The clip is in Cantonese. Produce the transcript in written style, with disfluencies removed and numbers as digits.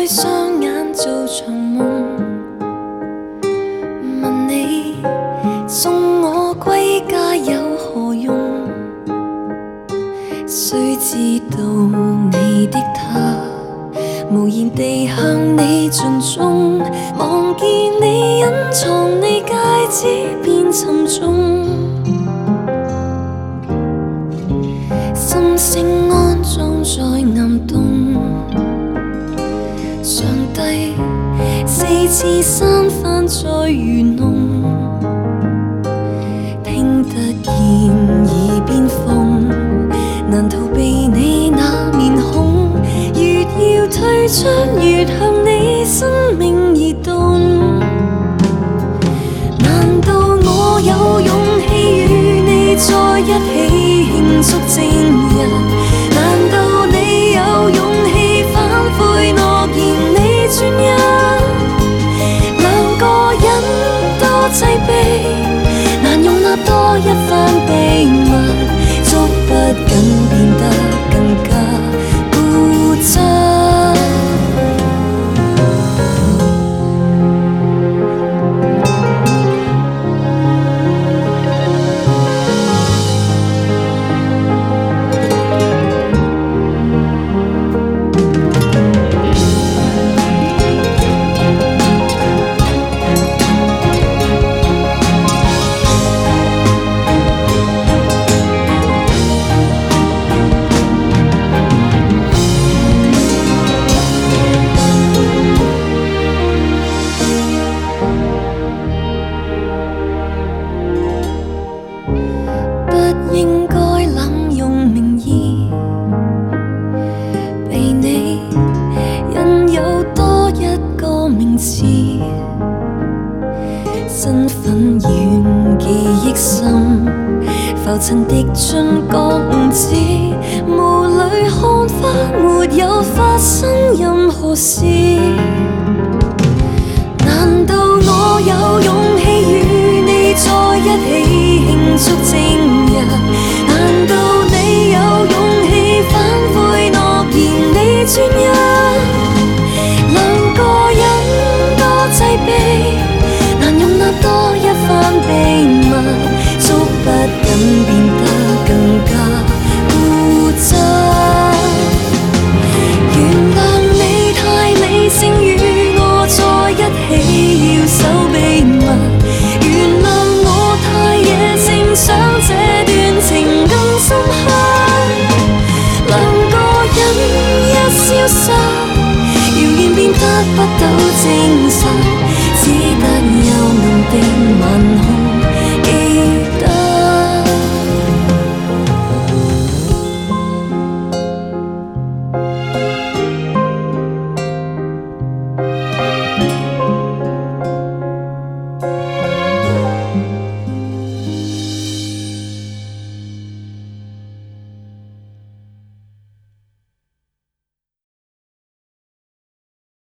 开双眼做场梦，问你送我归家有何用？谁知道你的他无言地向你尽忠，望见你隐藏你戒指变沉重，心声安葬在暗洞。上帝4次三番再愚弄，聽得見耳邊風，難逃避你那面孔。越要退出，越向你生命移動。難道我有勇氣與你在一起慶祝正日？難道你有勇氣反悔諾言你專一？兩個人多擠迫，難容納多一番秘密，捉不緊變得更加固執。應該濫用名義，被你引誘多一個名字，身份遠記憶深，浮塵滴進覺悟知，霧裏看花沒有發生任何事。難道我有勇氣與你在一起慶祝正日？難道你有勇氣反悔諾言你專一？兩個人多擠迫，難容納多一番秘密，捉不緊變得更加固執。原諒你太理性與我在一起要守秘密，原諒我太野性想這段情更深刻。兩個人一消失，謠言變得不到證實。